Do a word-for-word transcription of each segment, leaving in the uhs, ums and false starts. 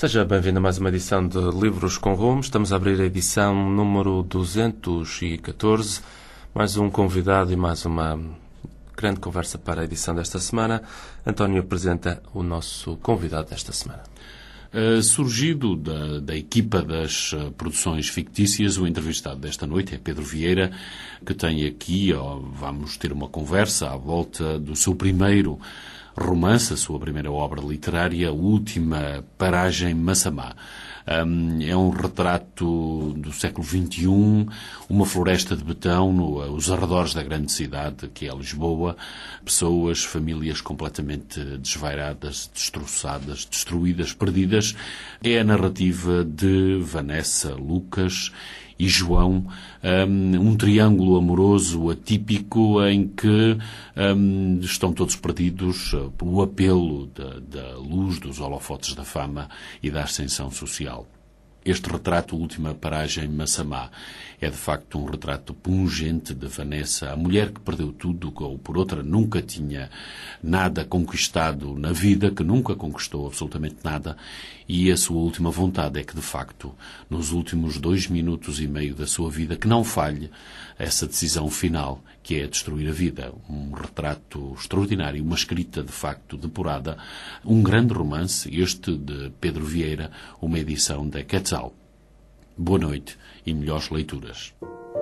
Seja bem-vindo a mais uma edição de Livros com Rumo. Estamos a abrir a edição número duzentos e catorze. Mais um convidado e mais uma grande conversa para a edição desta semana. António apresenta o nosso convidado desta semana. Uh, surgido da, da equipa das uh, produções fictícias, o entrevistado desta noite é Pedro Vieira, que tem aqui, ó, vamos ter uma conversa à volta do seu primeiro romance, a sua primeira obra literária, a Última Paragem Massamá. Um, é um retrato do século vinte e um, uma floresta de betão nos arredores da grande cidade que é Lisboa, pessoas, famílias completamente desvairadas, destroçadas, destruídas, perdidas. É a narrativa de Vanessa, Lucas e João, um, um triângulo amoroso atípico em que um, estão todos perdidos uh, pelo apelo da, da luz dos holofotes da fama e da ascensão social. Este retrato, Última Paragem Massamá, é de facto um retrato pungente de Vanessa, a mulher que perdeu tudo, ou por outra nunca tinha nada conquistado na vida, que nunca conquistou absolutamente nada, e a sua última vontade é que, de facto, nos últimos dois minutos e meio da sua vida, que não falhe essa decisão final, que é destruir a vida. Um retrato extraordinário, uma escrita, de facto, depurada, um grande romance, este de Pedro Vieira, uma edição da Quetzal. Boa noite e melhores leituras.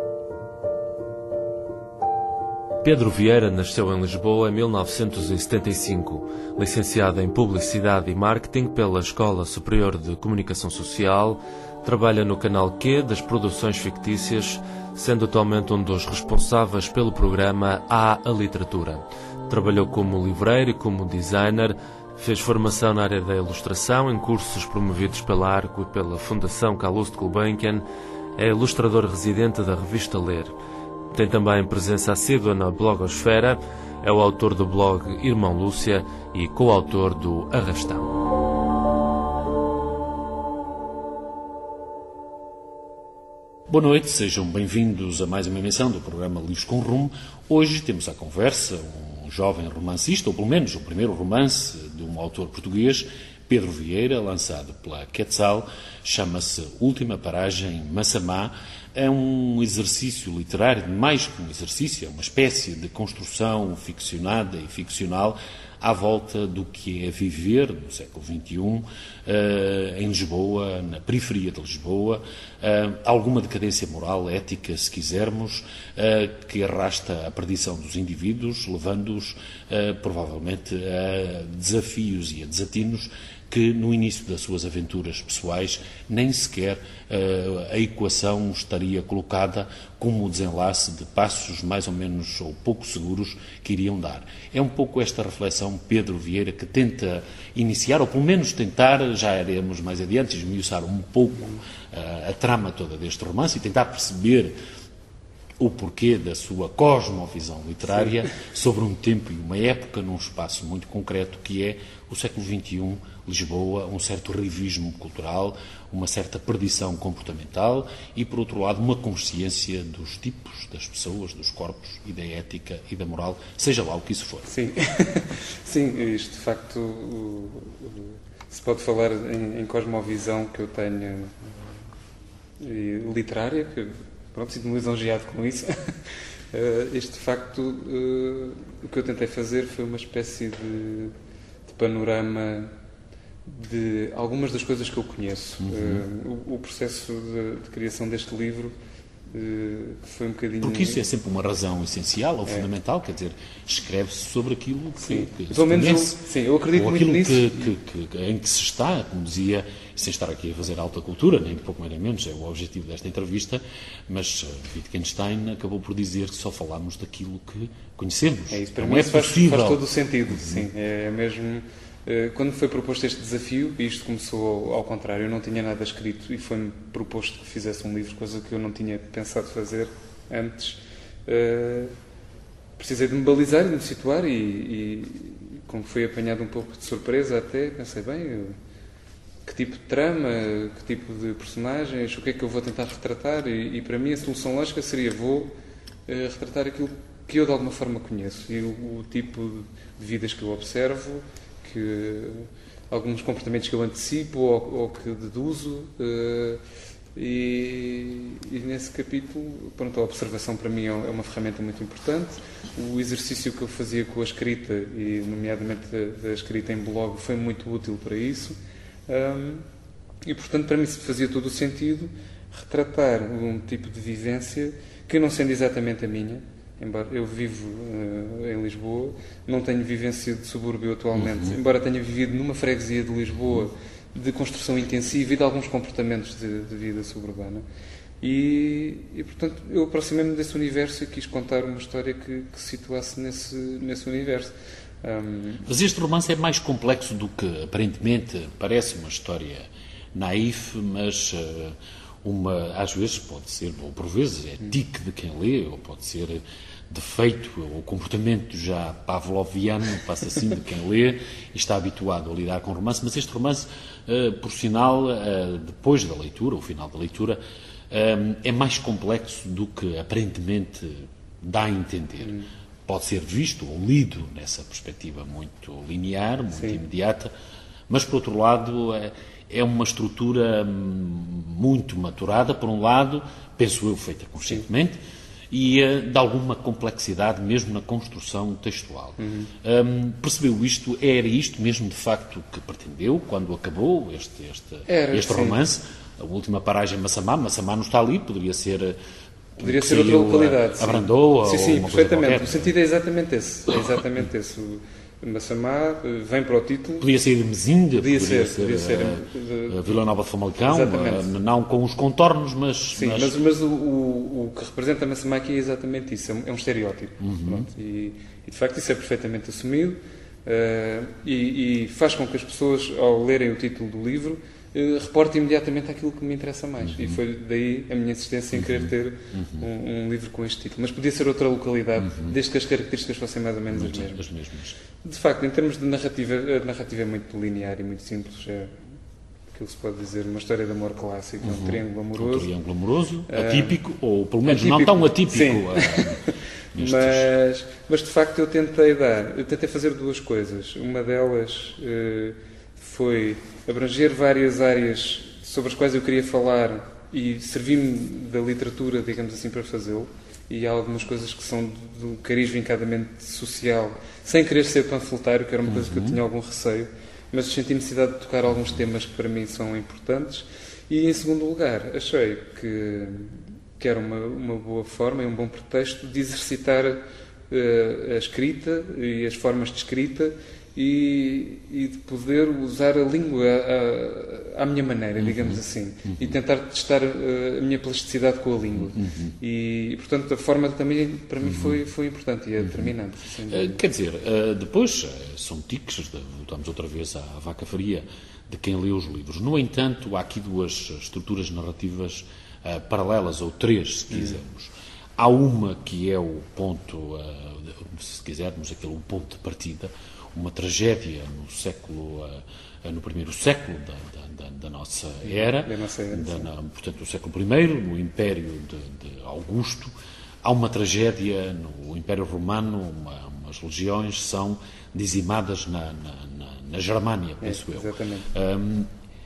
Pedro Vieira nasceu em Lisboa em mil novecentos e setenta e cinco. Licenciado em Publicidade e Marketing pela Escola Superior de Comunicação Social, trabalha no canal Q das produções fictícias, sendo atualmente um dos responsáveis pelo programa A a Literatura. Trabalhou como livreiro e como designer, fez formação na área da ilustração em cursos promovidos pela Arco e pela Fundação Calouste Gulbenkian, é ilustrador residente da revista Ler. Tem também presença assídua na blogosfera, é o autor do blog Irmão Lúcia e coautor do Arrastão. Boa noite, sejam bem-vindos a mais uma emissão do programa Livros com Rumo. Hoje temos à conversa um jovem romancista, ou pelo menos o primeiro romance de um autor português, Pedro Vieira, lançado pela Quetzal, chama-se Última Paragem Massamá. É um exercício literário, mais que um exercício, é uma espécie de construção ficcionada e ficcional à volta do que é viver no século vinte e um, uh, em Lisboa, na periferia de Lisboa, uh, alguma decadência moral, ética, se quisermos, uh, que arrasta a perdição dos indivíduos, levando-os uh, provavelmente a desafios e a desatinos que no início das suas aventuras pessoais nem sequer uh, a equação estaria colocada como o desenlace de passos mais ou menos ou pouco seguros que iriam dar. É um pouco esta reflexão, Pedro Vieira, que tenta iniciar, ou pelo menos tentar, já iremos mais adiante, esmiuçar um pouco uh, a trama toda deste romance e tentar perceber o porquê da sua cosmovisão literária Sim. sobre um tempo e uma época num espaço muito concreto que é o século vinte e um, Lisboa, um certo rivismo cultural, uma certa perdição comportamental e, por outro lado, uma consciência dos tipos, das pessoas, dos corpos e da ética e da moral, seja lá o que isso for. Sim, Sim isto de facto se pode falar em, em cosmovisão que eu tenho literária, que pronto, sinto-me lisonjeado com isso. Este, de facto, o que eu tentei fazer foi uma espécie de, de panorama de algumas das coisas que eu conheço. Uhum. O, o processo de, de criação deste livro foi um bocadinho... Porque isso é sempre uma razão essencial ou é. fundamental, quer dizer, escreve-se sobre aquilo que, sim. que Pelo menos conhece, eu, sim, eu acredito ou muito aquilo nisso. Que, que, que, em que se está, como dizia, sem estar aqui a fazer alta cultura, nem pouco nem menos, é o objetivo desta entrevista, mas Wittgenstein acabou por dizer que só falámos daquilo que conhecemos. É isso, para Não mim é isso faz, possível. faz todo o sentido, uhum. sim, é mesmo... Quando foi proposto este desafio, e isto começou ao contrário, eu não tinha nada escrito e foi-me proposto que fizesse um livro, coisa que eu não tinha pensado fazer antes. Uh, precisei de me balizar e de me situar e, e como fui apanhado um pouco de surpresa até, pensei, bem, eu, que tipo de trama, que tipo de personagens, o que é que eu vou tentar retratar e, e para mim a solução lógica seria vou uh, retratar aquilo que eu de alguma forma conheço e o, o tipo de vidas que eu observo, que alguns comportamentos que eu antecipo ou, ou que deduzo. Uh, e, e nesse capítulo, pronto, a observação para mim é uma ferramenta muito importante. O exercício que eu fazia com a escrita, e nomeadamente a, a escrita em blog, foi muito útil para isso. Um, e, portanto, para mim fazia todo o sentido retratar um tipo de vivência que, não sendo exatamente a minha, embora eu vivo uh, em Lisboa, não tenho vivência de subúrbio atualmente, uhum. embora tenha vivido numa freguesia de Lisboa de construção intensiva e de alguns comportamentos de, de vida suburbana. E, e, portanto, eu aproximei-me desse universo e quis contar uma história que, que se situasse nesse, nesse universo. Um... Mas este romance é mais complexo do que, aparentemente, parece uma história naif, mas uh, uma, às vezes pode ser, ou por vezes é tique de quem lê, ou pode ser defeito ou comportamento já pavloviano, passa assim, de quem lê e está habituado a lidar com romance. Mas este romance, uh, por sinal, uh, depois da leitura, o final da leitura, uh, é mais complexo do que aparentemente dá a entender. Hum. Pode ser visto ou lido nessa perspectiva muito linear, muito Sim. imediata, mas, por outro lado, é, é uma estrutura muito maturada, por um lado, penso eu, feita conscientemente, Sim. e uh, de alguma complexidade mesmo na construção textual. Uhum. Um, percebeu isto? Era isto mesmo, de facto, que pretendeu quando acabou este, este, Era, este romance? A última paragem Massamá, Massamá não está ali, poderia ser... Poderia ser outra localidade. A Brandoa, sim, sim, ou uma perfeitamente. Coisa o sentido é exatamente esse. É exatamente esse. O Massamá vem para o título. Podia ser Mesinde, podia, podia ser, ser, podia ser a, a Vila Nova de Famalicão, a, não com os contornos, mas... Sim, mas, mas, mas o, o, o que representa Massamá aqui é exatamente isso. É um, é um estereótipo. Uhum. Pronto, e, e, de facto, isso é perfeitamente assumido uh, e, e faz com que as pessoas, ao lerem o título do livro, Uh, reporto imediatamente aquilo que me interessa mais. Uhum. E foi daí a minha insistência em querer ter uhum. um, um livro com este título. Mas podia ser outra localidade, uhum. desde que as características fossem mais ou menos as mesmas. as mesmas. De facto, em termos de narrativa, a narrativa é muito linear e muito simples. É aquilo que se pode dizer, uma história de amor clássico, uhum. um triângulo amoroso. Um triângulo amoroso, atípico, uh, ou pelo menos atípico, não tão atípico. Uh, mas, mas, de facto, eu tentei dar, eu tentei fazer duas coisas. Uma delas... Uh, foi abranger várias áreas sobre as quais eu queria falar e servi-me da literatura, digamos assim, para fazê-lo. E há algumas coisas que são do cariz vincadamente social, sem querer ser panfletário, que era uma coisa uhum. que eu tinha algum receio, mas senti necessidade de tocar alguns temas que para mim são importantes. E, em segundo lugar, achei que, que era uma, uma boa forma e um bom pretexto de exercitar uh, a escrita e as formas de escrita, E, e de poder usar a língua à, à minha maneira, digamos uhum. assim, uhum. e tentar testar a minha plasticidade com a língua. Uhum. E, portanto, a forma também, para mim, foi, foi importante e é determinante. Uh, quer dizer, uh, depois, uh, são tiques, de, voltamos outra vez à, à vaca fria, de quem lê os livros. No entanto, há aqui duas estruturas narrativas uh, paralelas, ou três, se quisermos. Uhum. Há uma que é o ponto, uh, se quisermos, aquele o ponto de partida, uma tragédia no século, uh, no primeiro século da, da, da nossa era, da nossa era da, na, portanto, o século primeiro, no Império de, de Augusto. Há uma tragédia no Império Romano, uma, umas legiões são dizimadas na, na, na, na Germânia, penso é, eu. Exatamente. Um,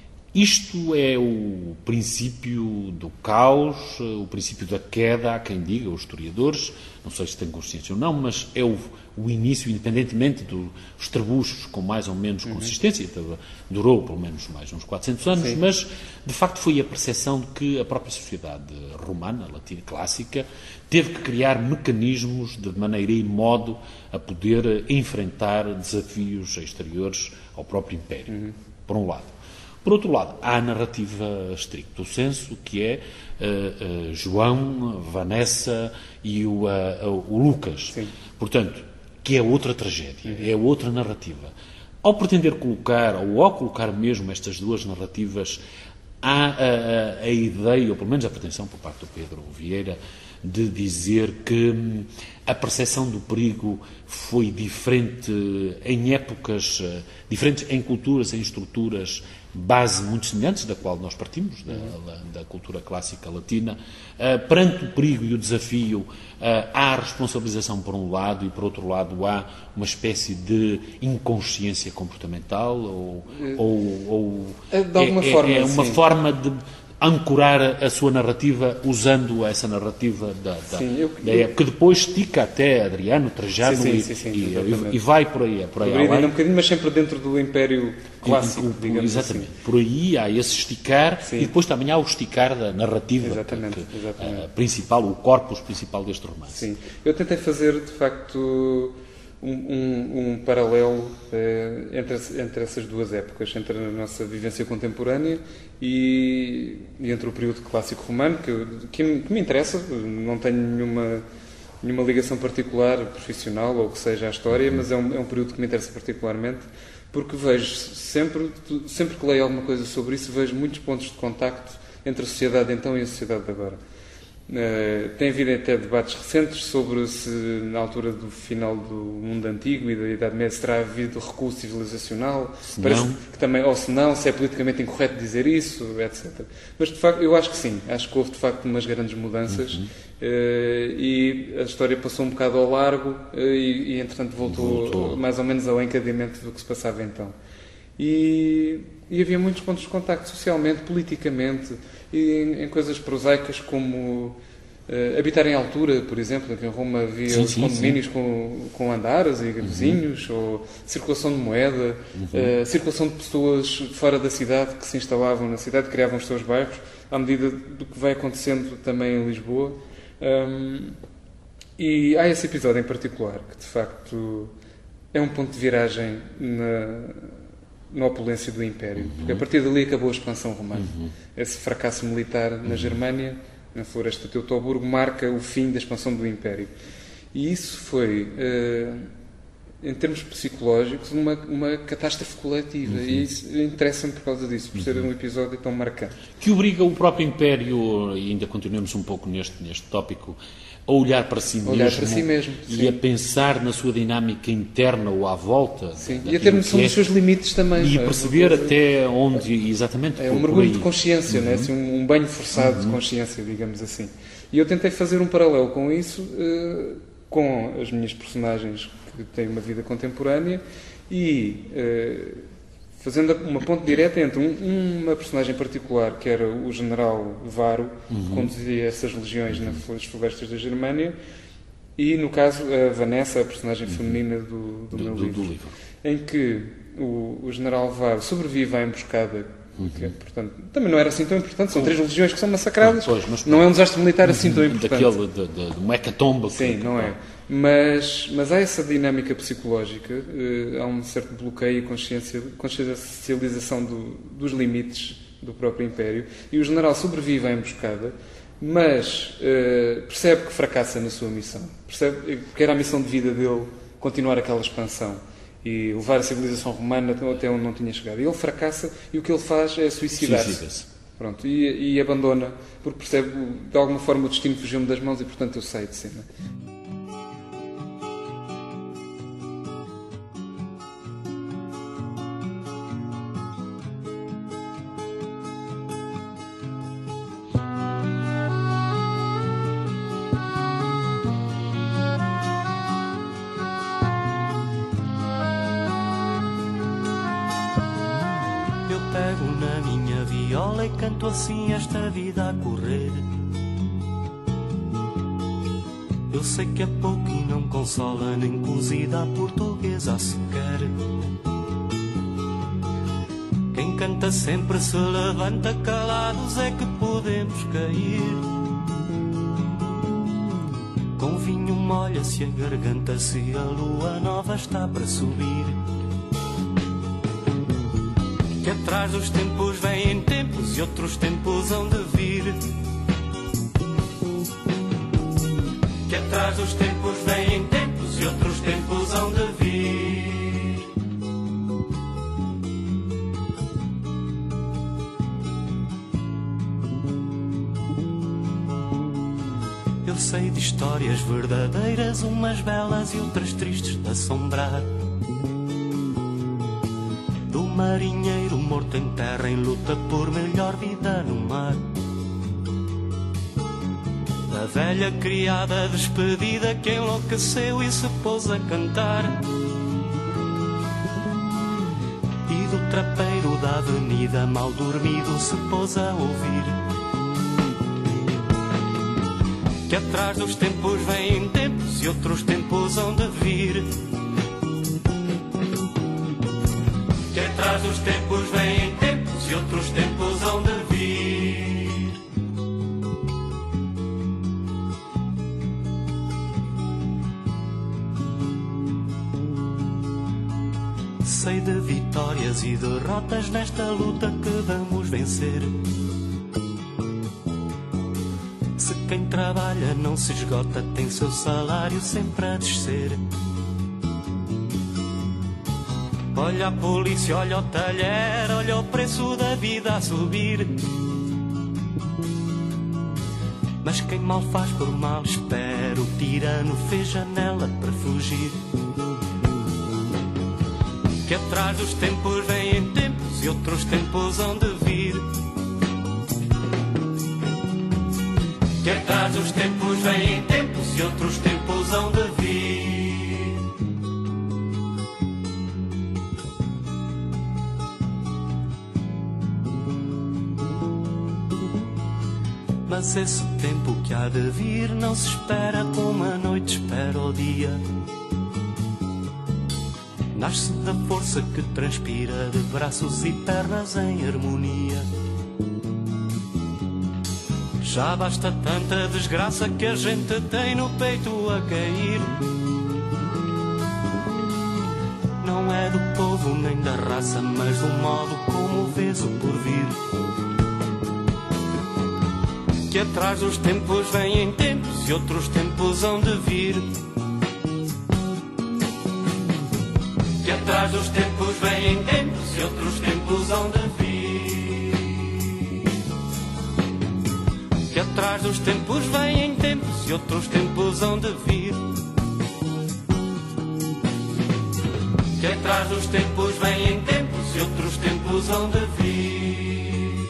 Isto é o princípio do caos, o princípio da queda, há quem diga, os historiadores, não sei se têm consciência ou não, mas é o, o início, independentemente dos trebuchos com mais ou menos uhum. consistência, durou pelo menos mais uns quatrocentos anos, Sim. mas de facto foi a percepção de que a própria sociedade romana, latina clássica, teve que criar mecanismos de maneira e modo a poder enfrentar desafios exteriores ao próprio Império, uhum. por um lado. Por outro lado, há a narrativa stricto sensu, que é uh, uh, João, Vanessa e o, uh, o Lucas. Sim. Portanto, que é outra tragédia, uhum. é outra narrativa. Ao pretender colocar, ou ao colocar mesmo estas duas narrativas, há a, a, a ideia, ou pelo menos a pretensão por parte do Pedro Vieira, de dizer que a percepção do perigo foi diferente em épocas diferentes, em culturas, em estruturas, base muito semelhantes, da qual nós partimos, da, da cultura clássica latina. Uh, perante o perigo e o desafio, uh, há a responsabilização por um lado e, por outro lado, há uma espécie de inconsciência comportamental ou, ou, ou de alguma é, forma, é uma sim. forma de ancorar a sua narrativa usando essa narrativa da, da, sim, eu, da época, que depois estica até Adriano, Trajano sim, sim, e, sim, sim, e, e vai por aí, por aí além. além. Um bocadinho, mas sempre dentro do Império Clássico, o, digamos exatamente. assim. Por aí há esse esticar sim. e depois também há o esticar da narrativa exatamente, que, exatamente. A principal, o corpus principal deste romance. Sim, eu tentei fazer de facto um, um, um paralelo eh, entre, entre essas duas épocas, entre a nossa vivência contemporânea e, e entre o período clássico romano, que, que, que me interessa, não tenho nenhuma, nenhuma ligação particular, profissional ou que seja à história, uhum. mas é um, é um período que me interessa particularmente, porque vejo sempre, sempre que leio alguma coisa sobre isso, vejo muitos pontos de contacto entre a sociedade de então e a sociedade de agora. Uh, tem havido até debates recentes sobre se, na altura do final do mundo antigo e da Idade Média, se terá havido recuo civilizacional, parece que também, ou se não, se é politicamente incorreto dizer isso, etcétera. Mas, de facto, eu acho que sim. Acho que houve, de facto, umas grandes mudanças uhum. uh, e a história passou um bocado ao largo uh, e, e, entretanto, voltou, voltou mais ou menos ao encadeamento do que se passava então. E, e havia muitos pontos de contacto socialmente, politicamente, e em, em coisas prosaicas como uh, habitar em altura, por exemplo, que em Roma havia sim, os condomínios sim. com, com andares e vizinhos, uhum. ou circulação de moeda, uhum. uh, circulação de pessoas fora da cidade que se instalavam na cidade, criavam os seus bairros, à medida do que vai acontecendo também em Lisboa. Um, e há esse episódio em particular, que de facto é um ponto de viragem na... na opulência do Império, porque a partir dali acabou a expansão romana. Uhum. Esse fracasso militar na uhum. Germânia, na floresta de Teutoburgo, marca o fim da expansão do Império. E isso foi, uh, em termos psicológicos, uma, uma catástrofe coletiva. Uhum. E isso interessa-me por causa disso, por ser um episódio tão marcante. Que obriga o próprio Império, e ainda continuamos um pouco neste, neste tópico, a olhar para si olhar mesmo, para si mesmo e sim. a pensar na sua dinâmica interna ou à volta. Sim. E a ter noção dos seus limites também. E perceber é? até onde, exatamente. É um mergulho de consciência, uhum. né? Assim, um, um banho forçado uhum. de consciência, digamos assim. E eu tentei fazer um paralelo com isso, uh, com as minhas personagens que têm uma vida contemporânea e... Uh, fazendo uma ponte direta entre um, uma personagem particular, que era o general Varo, uhum. que conduzia essas legiões uhum. nas florestas da Germânia, e, no caso, a Vanessa, a personagem uhum. feminina do, do, do meu do, livro, do livro, em que o, o general Varo sobrevive à emboscada, uhum. que, portanto, também não era assim tão importante, são uhum. três legiões que são massacradas, não, pois, mas, não é um desastre militar uhum. assim tão importante. Daquele, de, de, de uma hecatombe. Sim, que, não é. Mas, mas há essa dinâmica psicológica, uh, há um certo bloqueio e consciência, consciencialização do, dos limites do próprio Império, e o general sobrevive à emboscada, mas uh, percebe que fracassa na sua missão, percebe que era a missão de vida dele continuar aquela expansão e levar a civilização romana até onde não tinha chegado. E ele fracassa e o que ele faz é suicidar-se. Suicida-se. Pronto, e, e abandona, porque percebe de alguma forma o destino fugiu-me das mãos e portanto eu saio de cena. E canto assim esta vida a correr. Eu sei que é pouco e não consola, nem cozida a portuguesa sequer. Quem canta sempre se levanta, calados é que podemos cair. Com vinho molha-se a garganta se a lua nova está para subir. Que atrás dos tempos vêm tempos e outros tempos hão de vir. Que atrás dos tempos vêm tempos e outros tempos hão de vir. Eu Eu sei de histórias verdadeiras, umas belas e outras tristes de assombrar. Do marinheiro morto em terra em luta por melhor vida no mar. Da velha criada despedida que enlouqueceu e se pôs a cantar. E do trapeiro da avenida mal dormido se pôs a ouvir que atrás dos tempos vêm tempos e outros tempos hão de vir. Que atrás dos tempos vêm tempos e outros tempos hão de vir. Sei de vitórias e derrotas nesta luta que vamos vencer. Se quem trabalha não se esgota, tem seu salário sempre a descer. Olha a polícia, olha o talher, olha o preço da vida a subir. Mas quem mal faz por mal espera, o tirano fez janela para fugir. Que atrás dos tempos vêm tempos e outros tempos hão de vir. Que atrás dos tempos vêm tempos e outros tempos hão de vir. Mas esse tempo que há de vir não se espera como a noite espera o dia. Nasce da força que transpira de braços e pernas em harmonia. Já basta tanta desgraça que a gente tem no peito a cair. Não é do povo nem da raça, mas do modo como vês o porvir. Que atrás dos tempos vêm tempos e outros tempos hão de vir. Que atrás dos tempos vêm tempos e outros tempos hão de vir. Que atrás dos tempos vêm tempos e outros tempos hão de vir. Que atrás dos tempos vêm tempos e outros tempos hão de vir.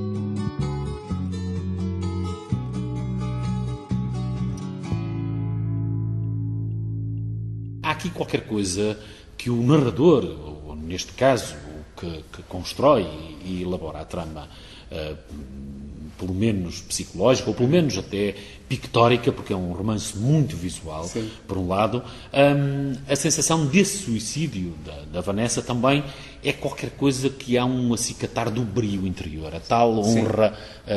Há aqui qualquer coisa que o narrador, ou neste caso, o que, que constrói e elabora a trama, uh, pelo menos psicológica, ou pelo menos até pictórica, porque é um romance muito visual, sim, por um lado, um, a sensação desse suicídio da, da Vanessa também é qualquer coisa que há um acicatar do brio interior. A tal honra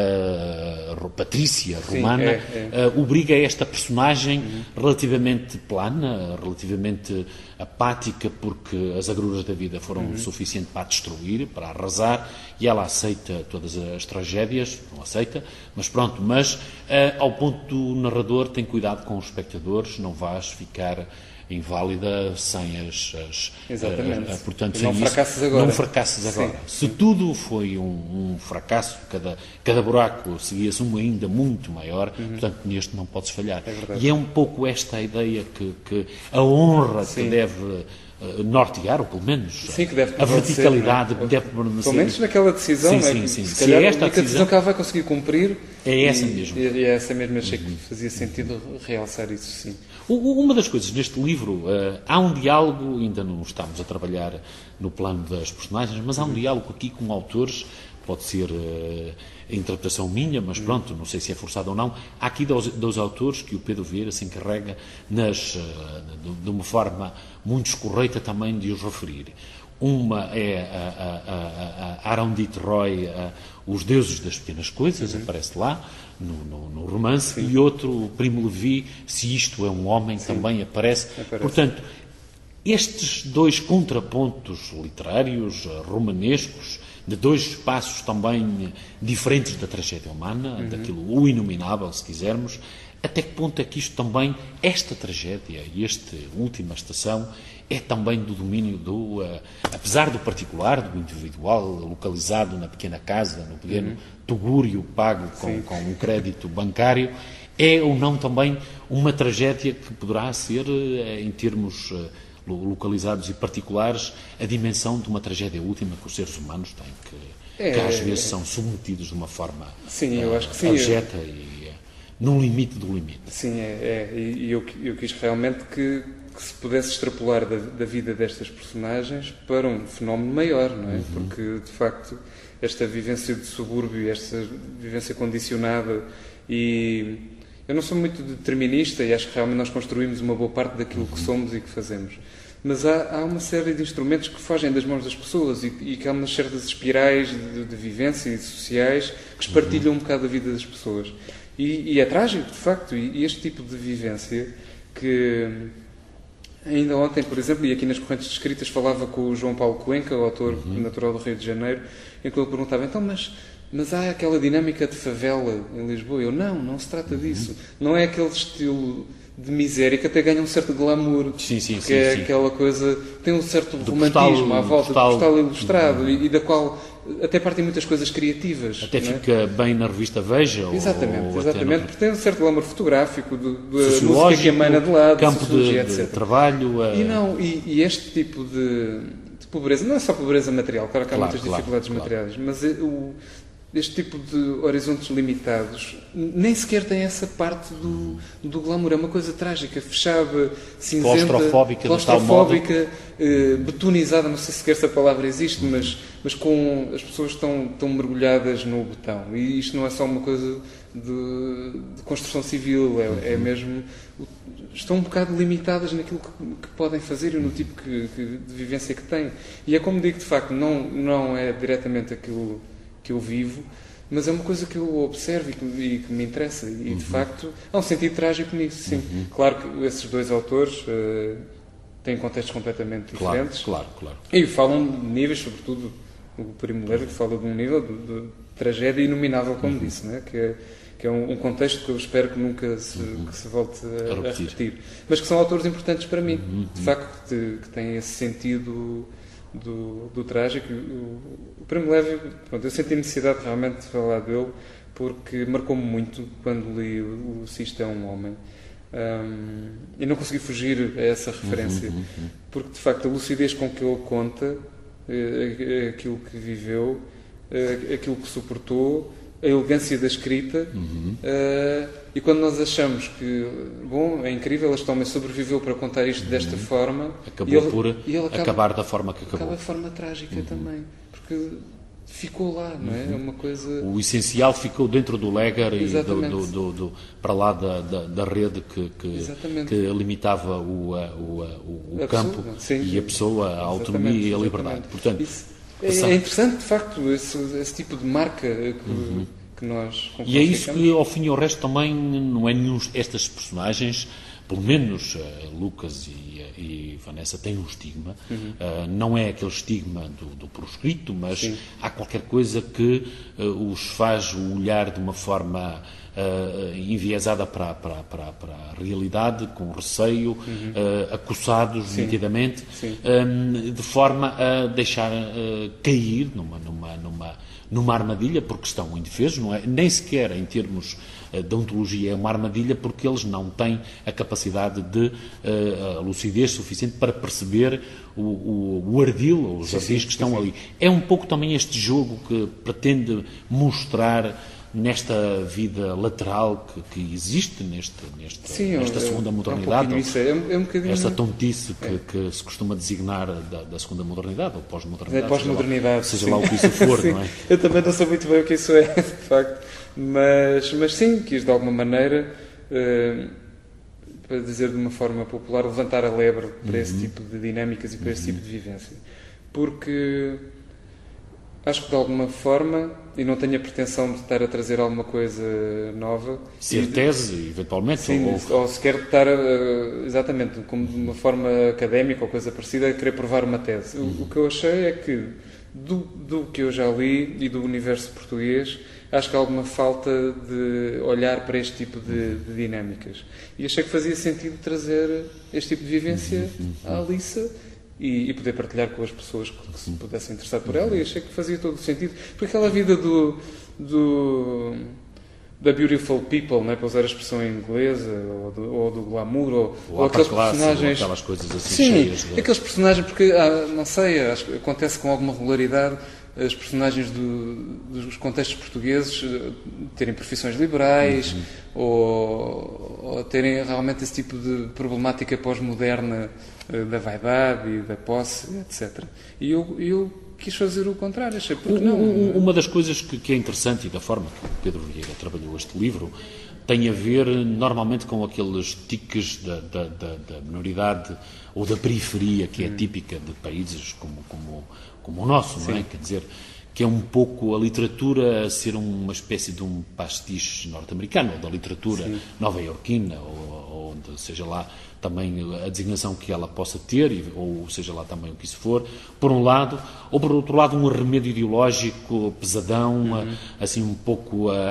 uh, patrícia romana, sim, é, é. Uh, obriga a esta personagem, uhum, relativamente plana, relativamente apática, porque as agruras da vida foram uhum. o suficiente para a destruir, para a arrasar, e ela aceita todas as tragédias, não aceita, mas pronto, mas uh, ao ponto do narrador, tem cuidado com os espectadores, não vais ficar inválida sem as... as Exatamente. A, a, portanto, não, sem fracasses isso, agora. não fracasses agora. Sim. Se tudo foi um, um fracasso, cada, cada buraco seguia-se um ainda muito maior, uhum. portanto, neste não podes falhar. É e é um pouco esta a ideia que, que a honra, sim, que deve nortear, ou pelo menos sim, que deve a verticalidade, é? deve permanecer. Pelo menos naquela decisão, sim, é sim, que, sim. se calhar se é esta a única decisão, decisão que ela vai conseguir cumprir, é essa e, mesmo. E é essa mesmo, achei que fazia sentido realçar isso, sim. Uma das coisas neste livro, uh, há um diálogo, ainda não estamos a trabalhar no plano das personagens, mas há um diálogo aqui com autores, pode ser uh, a interpretação minha, mas pronto, não sei se é forçado ou não. Há aqui dois, dois autores que o Pedro Vieira se encarrega nas, uh, de, de uma forma muito escorreita também de os referir. Uma é a, a, a, a Arundhati Roy, a, Os Deuses das Pequenas Coisas, uhum. aparece lá no, no, no romance, sim, e outro, o Primo Levi, Se Isto é um Homem, sim, também aparece. aparece. Portanto, estes dois contrapontos literários, romanescos, de dois espaços também diferentes da tragédia humana, uhum. daquilo o inominável, se quisermos, até que ponto é que isto também, esta tragédia e esta última estação, é também do domínio do, uh, apesar do particular, do individual, localizado na pequena casa, no pequeno uhum. tugúrio pago com, com um crédito bancário, É ou não também uma tragédia que poderá ser, em termos localizados e particulares, a dimensão de uma tragédia última que os seres humanos têm, que, é, que às vezes são submetidos de uma forma sim, eu acho que sim, abjeta eu... e num limite do limite. Sim, é, é e eu, eu quis realmente que, que se pudesse extrapolar da, da vida destas personagens para um fenómeno maior, não é? Uhum. Porque, de facto, esta vivência de subúrbio, esta vivência condicionada, e eu não sou muito determinista e acho que realmente nós construímos uma boa parte daquilo que somos e que fazemos. Mas há, há uma série de instrumentos que fogem das mãos das pessoas e, e que há umas certas espirais de, de vivência e sociais que espartilham um bocado a vida das pessoas. E, e é trágico, de facto, e, e este tipo de vivência que... Ainda ontem, por exemplo, e aqui nas correntes de escritas, falava com o João Paulo Cuenca, o autor uhum. natural do Rio de Janeiro, em que ele perguntava, então, mas... Mas há aquela dinâmica de favela em Lisboa. Eu, não, não se trata disso. Não é aquele estilo de miséria que até ganha um certo glamour. Sim, sim, que sim. é sim. aquela coisa... Tem um certo do romantismo postal, à volta, postal, do postal ilustrado, uhum. e, e da qual até partem muitas coisas criativas. Até não é? Fica bem na revista Veja. Exatamente, ou exatamente. No... Porque tem um certo glamour fotográfico, de, de música que emana de lado, campo de, de, etcétera. De trabalho. E, não, e, e este tipo de, de pobreza, não é só pobreza material, claro que há claro, muitas claro, dificuldades claro. materiais, mas o... este tipo de horizontes limitados nem sequer tem essa parte do, do glamour. É uma coisa trágica, fechada, cinzenta, claustrofóbica, claustrofóbica eh, betonizada, não sei sequer se a palavra existe, mas, mas com as pessoas estão, estão mergulhadas no betão. E isto não é só uma coisa de, de construção civil, é, é mesmo... Estão um bocado limitadas naquilo que, que podem fazer e no tipo que, que, de vivência que têm. E é como digo, de facto, não, não é diretamente aquilo que eu vivo, mas é uma coisa que eu observo e que, e que me interessa. E, uhum. de facto, há um sentido trágico nisso, sim. Uhum. Claro que esses dois autores uh, têm contextos completamente diferentes. Claro, claro, claro. E falam de níveis, sobretudo o Primo Levi, que fala de um nível de, de tragédia inominável, como uhum. disse, né? que é, que é um, um contexto que eu espero que nunca se, uhum. que se volte a, a, repetir. a repetir. Mas que são autores importantes para mim, uhum. de facto, que, que têm esse sentido... Do, do trágico. O, o Primo Levi, pronto, eu senti a necessidade realmente de falar dele porque marcou-me muito quando li o, o Sisto é um Homem, um, e não consegui fugir a essa referência, uhum, uhum. porque de facto a lucidez com que ele conta é, é aquilo que viveu, é aquilo que suportou, a elegância da escrita, uhum. uh, e quando nós achamos que, bom, é incrível, este homem sobreviveu para contar isto uhum. desta forma, acabou e ele, por e ele acaba, acabar da forma que acabou. Acaba de forma trágica uhum. também, porque ficou lá, não é? Uhum. É uma coisa... O essencial ficou dentro do Leger e do, do, do, do, para lá da, da, da rede que, que, que limitava o, o, o, o campo pessoa, e a pessoa, a autonomia exatamente, e a liberdade. Portanto, Isso, é interessante, de facto, esse, esse tipo de marca que... Uhum. que nós e é isso que, ao fim e ao resto, também não é nenhum estas personagens, pelo menos uh, Lucas e, e Vanessa, têm um estigma. Uhum. Uh, não é aquele estigma do, do proscrito, mas Sim. há qualquer coisa que uh, os faz olhar de uma forma uh, enviesada para, para, para, para a realidade, com receio, uhum. uh, acossados Sim. nitidamente, Sim. Um, de forma a deixar uh, cair numa, numa, numa numa armadilha, porque estão indefesos, não é? Nem sequer em termos uh, de ontologia é uma armadilha, porque eles não têm a capacidade de uh, a lucidez suficiente para perceber o, o, o ardil, ou os sim, ardis sim, que estão sim. ali. É um pouco também este jogo que pretende mostrar nesta vida lateral que, que existe neste, neste, sim, nesta é, segunda é modernidade, um isso, é, é um bocadinho... esta tontice que, é. que se costuma designar da, da segunda modernidade ou pós-modernidade, é pós-modernidade, seja, lá, seja lá o que isso for, não é? Eu também não sei muito bem o que isso é, de facto, mas, mas sim, quis de alguma maneira, uh, para dizer de uma forma popular, levantar a lebre para uhum. esse tipo de dinâmicas e para uhum. esse tipo de vivência, porque acho que de alguma forma, e não tenho a pretensão de estar a trazer alguma coisa nova. Ser tese, eventualmente. Sim, ou, ou sequer estar, uh, exatamente, como de uma forma académica ou coisa parecida, a querer provar uma tese. Uhum. O, o que eu achei é que, do, do que eu já li e do universo português, acho que há alguma falta de olhar para este tipo de, de dinâmicas. E achei que fazia sentido trazer este tipo de vivência uhum. à Alissa, E, e poder partilhar com as pessoas que, que se pudessem interessar por ela, e achei que fazia todo o sentido, porque aquela vida do, do, da beautiful people, né, para usar a expressão inglesa, ou do, ou do glamour, ou, ou, ou aqueles classe, personagens... ou aquelas coisas assim Sim, cheias de... aqueles personagens, porque, ah, não sei, acho que acontece com alguma regularidade as personagens do, dos contextos portugueses terem profissões liberais, uhum. ou, ou terem realmente esse tipo de problemática pós-moderna da vaidade e da posse, etcétera. E eu, eu quis fazer o contrário, achei porque não. Uma das coisas que, que é interessante, e da forma que Pedro Vieira trabalhou este livro, tem a ver normalmente com aqueles tiques da, da, da, da minoridade ou da periferia, que é hum. típica de países como, como, como o nosso, não é? Quer dizer, que é um pouco a literatura a ser uma espécie de um pastiche norte-americano, ou da literatura Sim. nova-iorquina, ou, ou de, seja lá também a designação que ela possa ter, ou seja lá também o que isso for, por um lado, ou por outro lado um arremedo ideológico pesadão, uhum. assim um pouco, uh,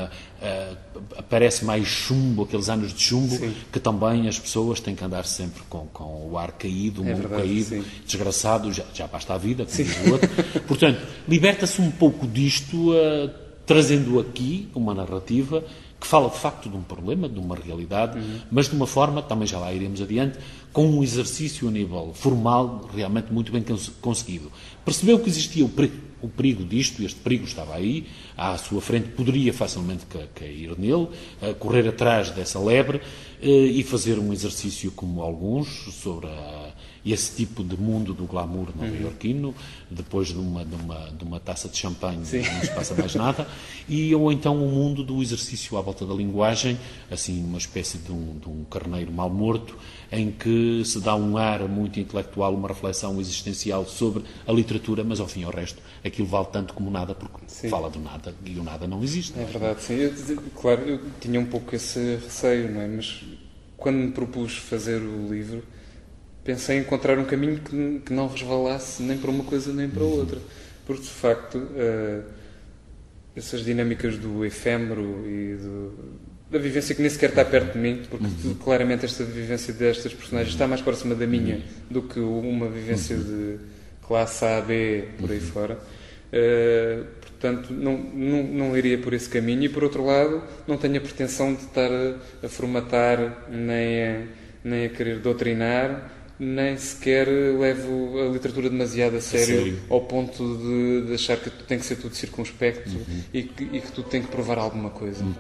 uh, parece mais chumbo, aqueles anos de chumbo, sim. que também as pessoas têm que andar sempre com, com o ar caído, o é mundo caído, sim. desgraçado, já, já basta a vida, como diz o outro. Portanto, liberta-se um pouco disto, uh, trazendo aqui uma narrativa que fala de facto de um problema, de uma realidade, uhum. mas de uma forma, também já lá iremos adiante, com um exercício a nível formal realmente muito bem conseguido. Percebeu que existia o perigo, o perigo disto, este perigo estava aí, à sua frente, poderia facilmente cair nele, correr atrás dessa lebre e fazer um exercício como alguns sobre a, esse tipo de mundo do glamour nova-iorquino, uhum. depois de uma, de, uma, de uma taça de champanhe Sim. não se passa mais nada, e, ou então o mundo do exercício à volta da linguagem, assim uma espécie de um, de um carneiro mal morto, em que se dá um ar muito intelectual, uma reflexão existencial sobre a literatura, mas ao fim e ao resto aquilo vale tanto como nada, porque sim. fala do nada e o nada não existe. É verdade, sim. Eu, claro, eu tinha um pouco esse receio, não é? Mas quando me propus fazer o livro, pensei em encontrar um caminho que, que não resvalasse nem para uma coisa nem para outra. Porque, de facto, uh, essas dinâmicas do efêmero e do, da vivência que nem sequer está perto de mim, porque uhum. claramente esta vivência destas personagens está mais próxima da minha do que uma vivência de classe A, B, por aí fora. Uh, portanto, não, não, não iria por esse caminho. E, por outro lado, não tenho a pretensão de estar a, a formatar nem a, nem a querer doutrinar, nem sequer levo a literatura demasiado a sério, a sério. ao ponto de, de achar que tem que ser tudo circunspecto uhum. e, que, e que tudo tem que provar alguma coisa. Uhum.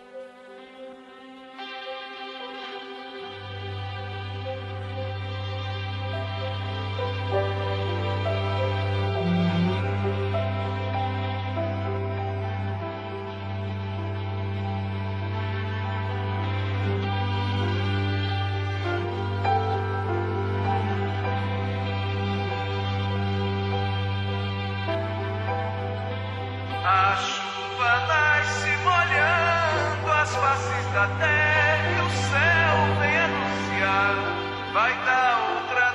A chuva nasce molhando as faces da terra e o céu vem anunciar, vai dar outra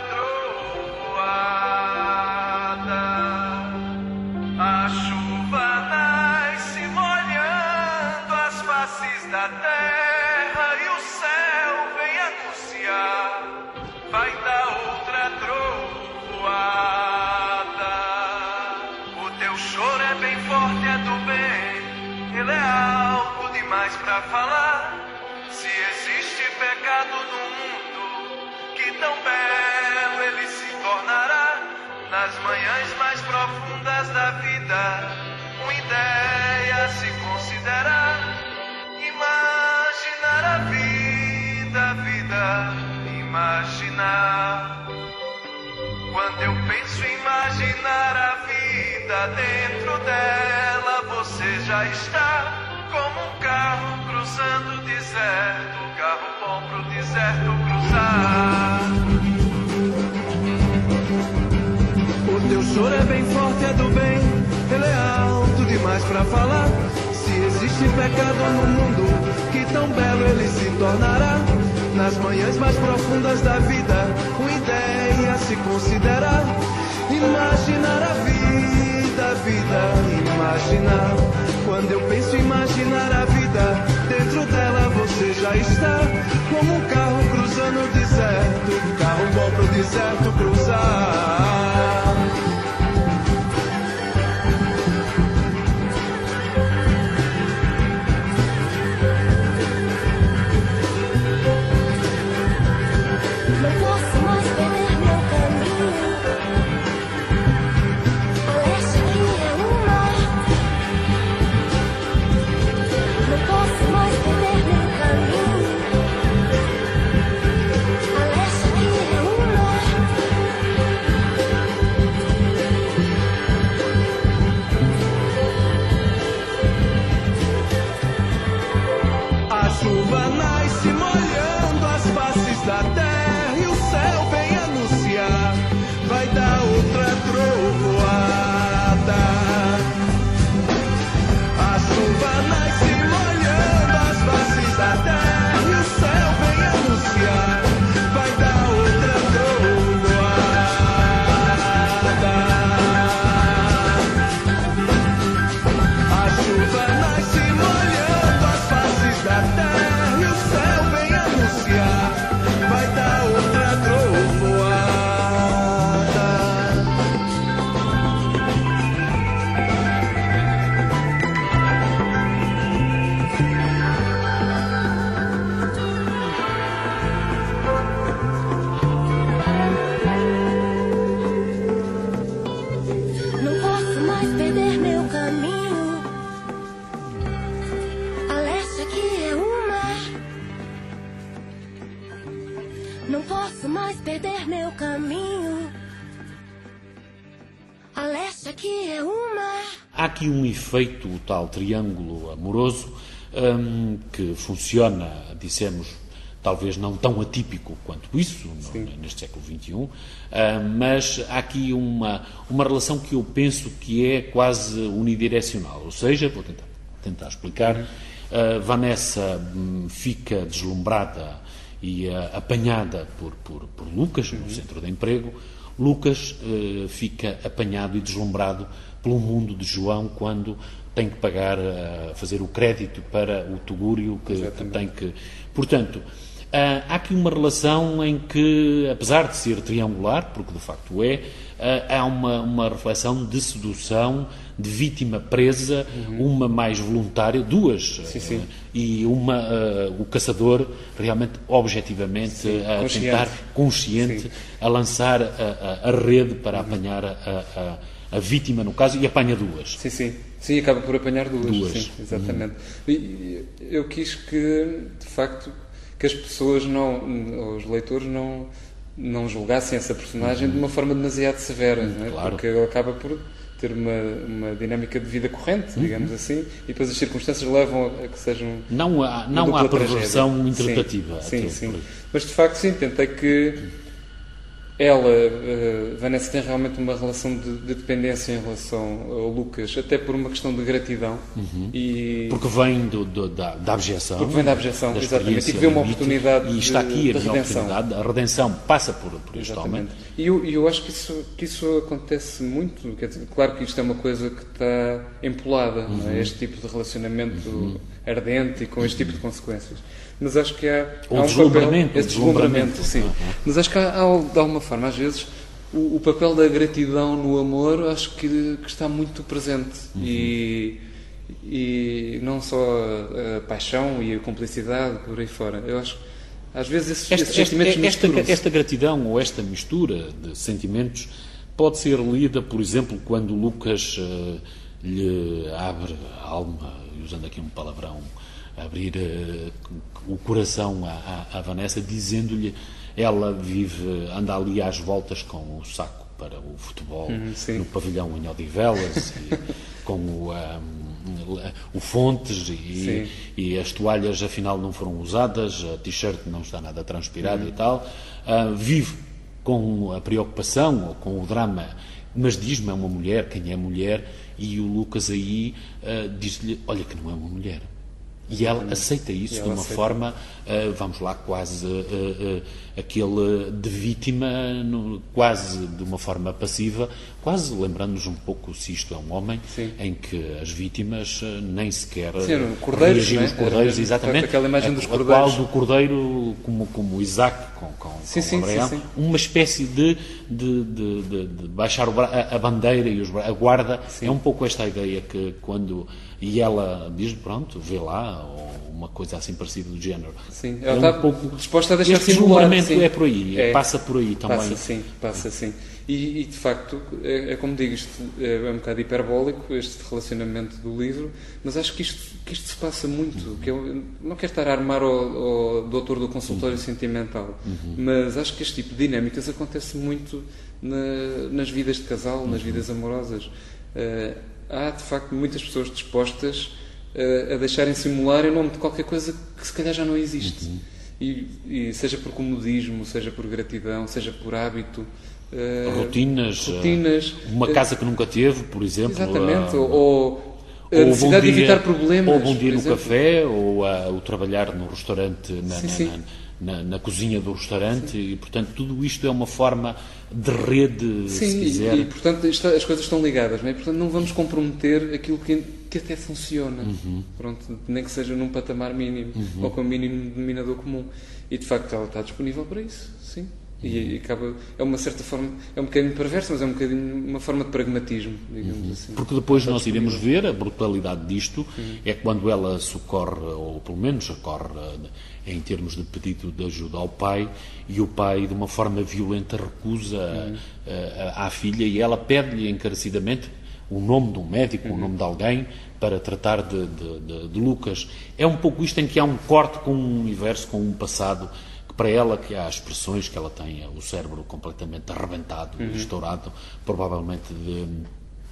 trovoada. A chuva nasce molhando as faces da terra e o céu vem anunciar, vai dar outra trovoada. O choro é bem forte, é do bem, ele é alto demais pra falar. Se existe pecado no mundo, que tão belo ele se tornará. Nas manhãs mais profundas da vida, uma ideia se considerar. Imaginar a vida, a vida, imaginar. Quando eu penso em imaginar a vida, dentro dela você já está, como um carro cruzando o deserto, carro bom pro deserto cruzar. O teu choro é bem forte, é do bem, ele é alto demais pra falar. Se existe pecado no mundo, que tão belo ele se tornará. Nas manhãs mais profundas da vida, uma ideia se considerar. Imaginar a vida, a vida, imaginar. Quando eu penso em imaginar a vida, dentro dela você já está, como um carro cruzando o deserto, carro bom pro deserto cruzar. há aqui um efeito, o tal triângulo amoroso, um, que funciona, dissemos, talvez não tão atípico quanto isso, no, neste século vinte e um, uh, mas há aqui uma, uma relação que eu penso que é quase unidirecional, ou seja, vou tentar, tentar explicar, uh, Vanessa um, fica deslumbrada e uh, apanhada por, por, por Lucas, no centro de emprego. Lucas uh, fica apanhado e deslumbrado pelo mundo de João quando tem que pagar, uh, fazer o crédito para o tugúrio que, que tem que... Portanto, Uh, há aqui uma relação em que, apesar de ser triangular, porque de facto é, uh, há uma, uma reflexão de sedução, de vítima presa, uhum. uma mais voluntária, duas, sim, sim. Uh, e uma, uh, o caçador realmente, objetivamente, sim, a consciente. tentar, consciente, sim. a lançar a, a, a rede para uhum. apanhar a, a, a vítima, no caso, e apanha duas. Sim, sim. Sim, acaba por apanhar duas. Duas. Sim, exatamente. Uhum. E eu quis que, de facto, que as pessoas não, os leitores não, não julgassem essa personagem uhum. de uma forma demasiado severa, uhum, não é? Claro. Porque ele acaba por ter uma, uma dinâmica de vida corrente, uhum. digamos assim, e depois as circunstâncias levam a que sejam não há não há perversão tragédia. interpretativa. Sim, sim, sim. Mas de facto sim, tentei que ela, uh, Vanessa, tem realmente uma relação de, de dependência em relação ao Lucas, até por uma questão de gratidão. Uhum. E... Porque vem do, do, da, da abjeção. Porque vem da abjeção, da exatamente. E vê uma oportunidade de, e está aqui a de minha redenção. oportunidade. A redenção passa por, por este homem. E eu, eu acho que isso, que isso acontece muito. Quer dizer, claro que isto é uma coisa que está empolada, uhum. não é? Este tipo de relacionamento uhum. ardente e com este tipo de consequências. Mas acho que há, o há um deslumbramento, papel, esse deslumbramento, sim. Uhum. Mas acho que há, há, de alguma forma, às vezes, o, o papel da gratidão no amor, acho que, que está muito presente. Uhum. E, e não só a, a paixão e a cumplicidade por aí fora. Eu acho que às vezes esses, esta, esses sentimentos esta, esta, esta gratidão ou esta mistura de sentimentos pode ser lida, por exemplo, quando Lucas uh, lhe abre a alma, usando aqui um palavrão, abrir uh, o coração à, à, à Vanessa, dizendo-lhe, ela vive, anda ali às voltas com o saco para o futebol, uhum, no pavilhão em Odivelas, e, com o, um, o Fontes, e, e as toalhas afinal não foram usadas, a t-shirt não está nada transpirada, uhum. e tal. Uh, vive com a preocupação ou com o drama, mas diz-me, é uma mulher, quem é mulher? E o Lucas aí uh, diz-lhe, olha que não é uma mulher. E ela aceita isso ela de uma aceita. forma, uh, vamos lá, quase uh, uh, aquele de vítima, no, quase de uma forma passiva, quase lembrando-nos um pouco, se isto é um homem, Sim. em que as vítimas uh, nem sequer Sim, cordeiros, reagiram os né? cordeiros, é, exatamente, aquela imagem a, dos a cordeiros. qual do cordeiro, como, como Isaac com, com, sim, com sim, Abraão, sim, sim. uma espécie de, de, de, de, de baixar o bra- a, a bandeira e os, a guarda, sim. é um pouco esta ideia que quando, e ela diz, pronto, vê lá, ou uma coisa assim parecida do género. Sim, é ela um está pouco disposta a deixar este simular. Este é por aí, é, passa por aí também. Passa sim, passa sim. E, e de facto, é, é como digo, isto é um bocado hiperbólico, este relacionamento do livro, mas acho que isto, que isto se passa muito. Uhum. Que eu não quero estar a armar ao, ao doutor do consultório uhum. sentimental, uhum. mas acho que este tipo de dinâmicas acontece muito na, nas vidas de casal, nas uhum. vidas amorosas. Uh, há, de facto, muitas pessoas dispostas a deixarem simular em nome de qualquer coisa que se calhar já não existe. Uhum. E, e seja por comodismo, seja por gratidão, seja por hábito. Uh, rotinas, rotinas. Uma casa que nunca teve, por exemplo. Exatamente. Uh, ou a ou necessidade dia, de evitar problemas. Ou bom dia no café, ou uh, o trabalhar no restaurante, na, sim, na, sim. na, na, na cozinha do restaurante, sim. e portanto tudo isto é uma forma de rede, sim, se quiser. E, e portanto isto, as coisas estão ligadas, não é? Portanto não vamos comprometer aquilo que, que até funciona, uhum. Pronto, nem que seja num patamar mínimo, uhum. ou com o mínimo denominador comum. E de facto ela está disponível para isso, sim. E, e acaba, é uma certa forma, é um bocadinho perverso, mas é um bocadinho uma forma de pragmatismo, digamos uhum. assim. Porque depois nós iremos ver a brutalidade disto, uhum. é quando ela socorre, ou pelo menos socorre em termos de pedido de ajuda ao pai, e o pai de uma forma violenta recusa uhum. a, a, à filha, e ela pede-lhe encarecidamente o nome de um médico, uhum. o nome de alguém, para tratar de, de, de, de Lucas. É um pouco isto em que há um corte com um universo, com um passado, que para ela, que há expressões que ela tem, o cérebro completamente arrebentado, uhum. estourado, provavelmente de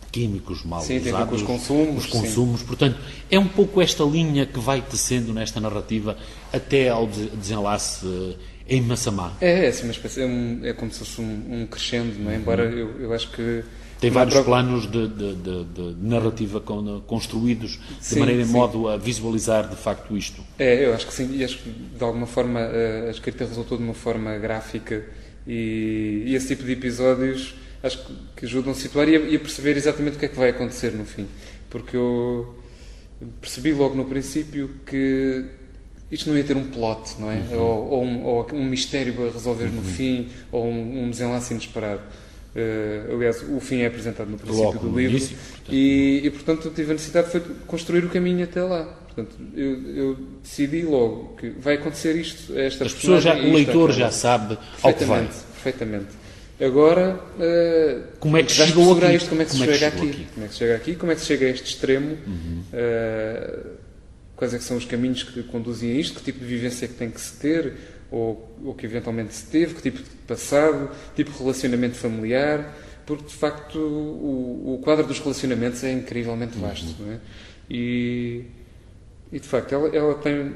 químicos mal sim, usados, tem a ver com os consumos, os consumos. Portanto, é um pouco esta linha que vai tecendo nesta narrativa até ao desenlace em Massamá. É, é assim uma espécie, é, um, é como se fosse um, um crescendo, não é? Uhum. Embora eu, eu acho que... Tem vários própria... planos de, de, de, de narrativa construídos de sim, maneira sim. em modo a visualizar de facto isto. É, eu acho que sim, e acho que de alguma forma a escrita resultou de uma forma gráfica e, e esse tipo de episódios acho que ajudam a situar e a, e a perceber exatamente o que é que vai acontecer no fim. Porque eu percebi logo no princípio que isto não ia ter um plot, não é? Uhum. Ou, ou, um, ou um mistério a resolver uhum. no fim, ou um, um desenlace inesperado. Uh, aliás, o fim é apresentado no princípio logo, do livro início, portanto. E, e, portanto, eu tive a necessidade de construir o caminho até lá. Portanto, eu, eu decidi logo que vai acontecer isto a esta As pessoas já, o leitor já sabe ao que vai. Perfeitamente. Agora, uh, como é que se chegou aqui? Isto, como é que se chega aqui? aqui? Como é que se chega aqui? Como é que se chega a este extremo? Uhum. Uh, quais é que são os caminhos que conduzem a isto? Que tipo de vivência é que tem que se ter? Ou, ou que eventualmente se teve? Que tipo de passado? Que tipo de relacionamento familiar? Porque, de facto, o, o quadro dos relacionamentos é incrivelmente vasto. Uhum. Não é? E, e, de facto, ela, ela tem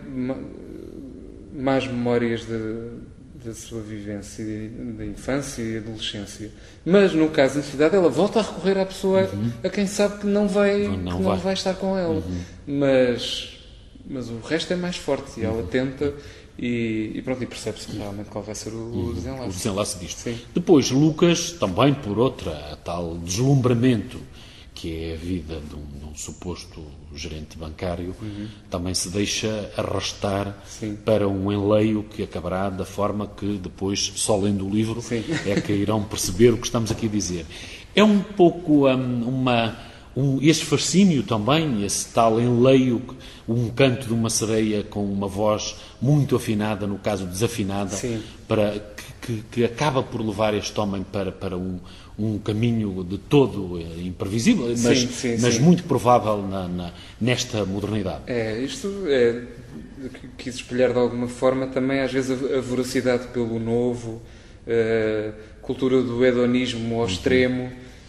mais memórias de... da sua vivência da infância e adolescência. Mas, no caso da cidade, ela volta a recorrer à pessoa uhum. a quem sabe que não vai, não, não, que vai. não vai estar com ela. Uhum. Mas, mas o resto é mais forte e ela uhum. tenta e, e pronto, e percebe-se realmente qual vai ser o, uhum. o desenlace. O desenlace disto. Sim. Depois, Lucas, também por outra, a tal deslumbramento que é a vida de um, de um suposto gerente bancário, uhum. também se deixa arrastar Sim. para um enleio que acabará da forma que depois, só lendo o livro, Sim. é que irão perceber o que estamos aqui a dizer. É um pouco um, uma... Um, esse fascínio também, esse tal enleio, um canto de uma sereia com uma voz muito afinada, no caso desafinada, para, que, que, que acaba por levar este homem para, para um, um caminho de todo imprevisível, mas, sim, sim, mas sim. muito provável na, na, nesta modernidade. É, isto é, quis espelhar de alguma forma também às vezes a, a voracidade pelo novo, a cultura do hedonismo ao uhum. extremo,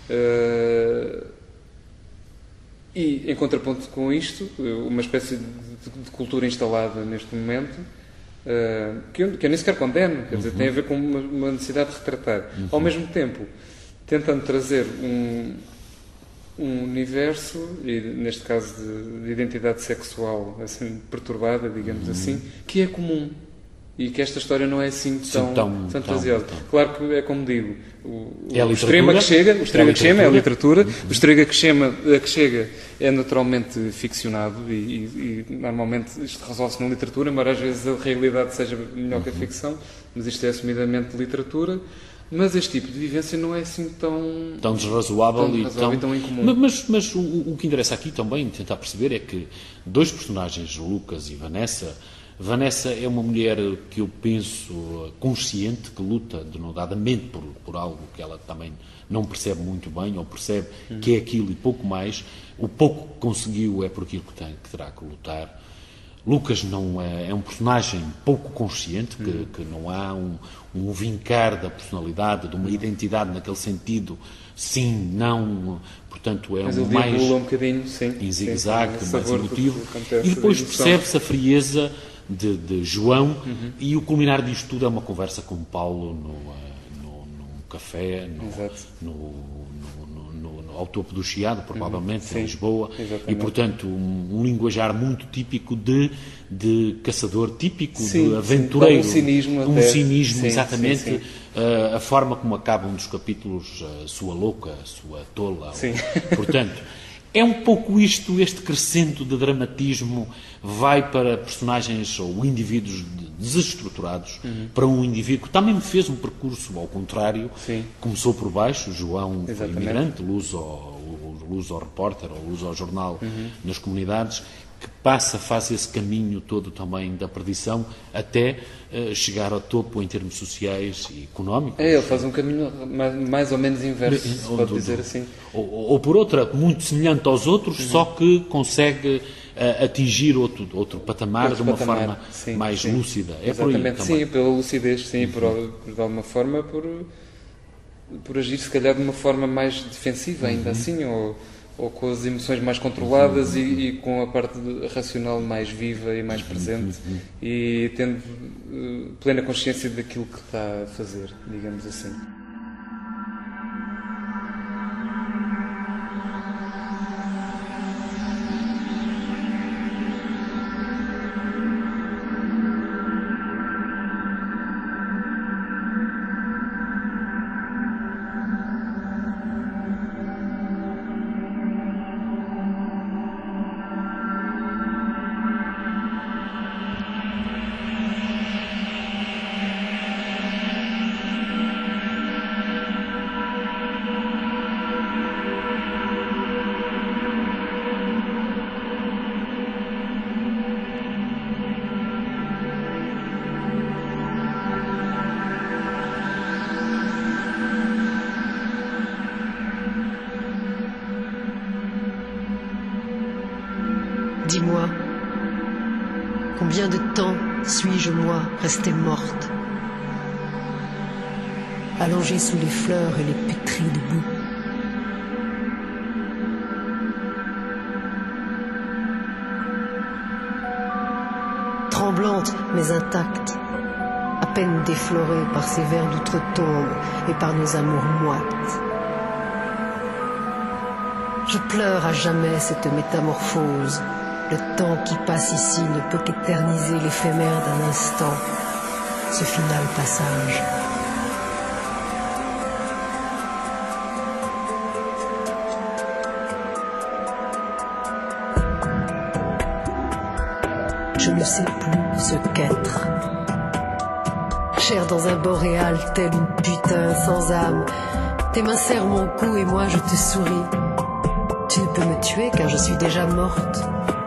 a, e, em contraponto com isto, uma espécie de, de cultura instalada neste momento, uh, que, eu, que eu nem sequer condeno, quer dizer, uhum. tem a ver com uma, uma necessidade de retratar. Uhum. Ao mesmo tempo, tentando trazer um, um universo, e neste caso de, de identidade sexual assim, perturbada, digamos uhum. assim, que é comum. E que esta história não é assim tão, tão, tão fantasiosa. Tão, tão. Claro que é como digo, o, é o extremo que chega, o extremo é que chega é a literatura, uhum. o extremo que chega, que chega é naturalmente ficcionado e, e, e normalmente isto resolve-se na literatura, embora às vezes a realidade seja melhor uhum. que a ficção, mas isto é assumidamente literatura. Mas este tipo de vivência não é assim tão... Tão desrazoável, tão e, tão, tão... e tão incomum. Mas, mas o, o que interessa aqui também, tentar perceber, é que dois personagens, Lucas e Vanessa... Vanessa é uma mulher que eu penso consciente, que luta denodadamente por, por algo que ela também não percebe muito bem, ou percebe hum. que é aquilo e pouco mais. O pouco que conseguiu é por aquilo que, tem, que terá que lutar. Lucas não é, é um personagem pouco consciente, que, hum. que não há um, um vincar da personalidade, de uma identidade naquele sentido, sim, não, portanto é Mas um mais um bocadinho, sim, em zigue-zague, sim, mais emotivo, e depois percebe-se a frieza de, de João, uhum. e o culminar disto tudo é uma conversa com Paulo no, no, num café, no, no, no, no, no, ao topo do Chiado, provavelmente, uhum. em Lisboa, exatamente. E, portanto, um, um linguajar muito típico de, de caçador, típico sim, de aventureiro. Sim, um cinismo. Um até. cinismo, sim, exatamente. Sim, sim. Uh, a forma como acaba um dos capítulos, uh, sua louca, sua tola. Sim. Ou, portanto, é um pouco isto, este crescendo de dramatismo vai para personagens ou indivíduos desestruturados, uhum. para um indivíduo que também fez um percurso ao contrário. Sim. Começou por baixo, João Exatamente. Foi imigrante, luz ao, luz ao repórter, ou luz ao jornal uhum. nas comunidades, que passa, faz esse caminho todo também da perdição até uh, chegar ao topo em termos sociais e económicos. É, ele faz um caminho mais, mais ou menos inverso, se pode do, dizer assim. Ou, ou por outra, muito semelhante aos outros, uhum. só que consegue uh, atingir outro, outro patamar outro de uma patamar. forma sim, mais sim. lúcida. É Exatamente, por aí também. Sim, pela lucidez, sim, uhum. por, por, de alguma forma, por... por agir se calhar de uma forma mais defensiva, ainda uhum. assim, ou, ou com as emoções mais controladas uhum. e, e com a parte racional mais viva e mais presente uhum. e tendo uh, plena consciência daquilo que está a fazer, digamos assim. Dis-moi, combien de temps suis-je, moi, restée morte, allongée sous les fleurs et les pétries de boue? Tremblante mais intacte, à peine déflorée par ces vers d'outre-tombe et par nos amours moites. Je pleure à jamais cette métamorphose. Le temps qui passe ici ne peut qu'éterniser l'éphémère d'un instant, ce final passage. Je ne sais plus ce qu'être. Chair dans un boréal, telle une putain sans âme. Tes mains serrent mon cou et moi je te souris. Tu ne peux me tuer car je suis déjà morte.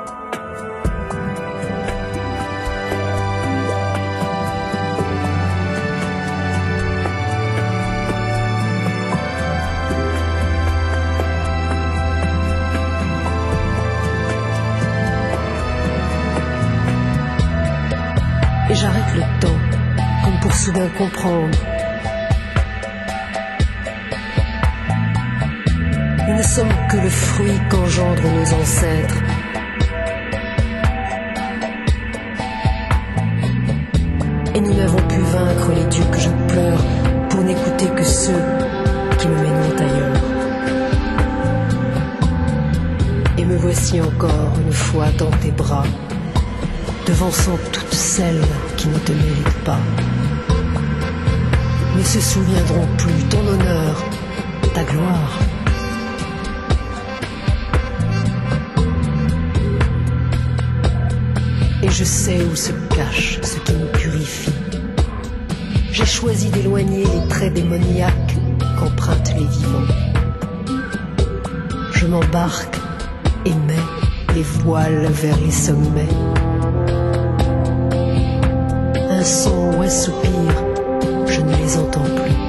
Et j'arrête le temps, comme pour soudain comprendre. Nous ne sommes que le fruit qu'engendrent nos ancêtres. Et nous n'avons pu vaincre les dieux que je pleure pour n'écouter que ceux qui me mèneront ailleurs. Et me voici encore une fois dans tes bras, devançant toutes celles qui ne te méritent pas. Ne se souviendront plus ton honneur, ta gloire. Et je sais où se cache ce qui me purifie. J'ai choisi d'éloigner les traits démoniaques qu'empruntent les vivants. Je m'embarque et mets les voiles vers les sommets. Un son ou un soupir, je ne les entends plus.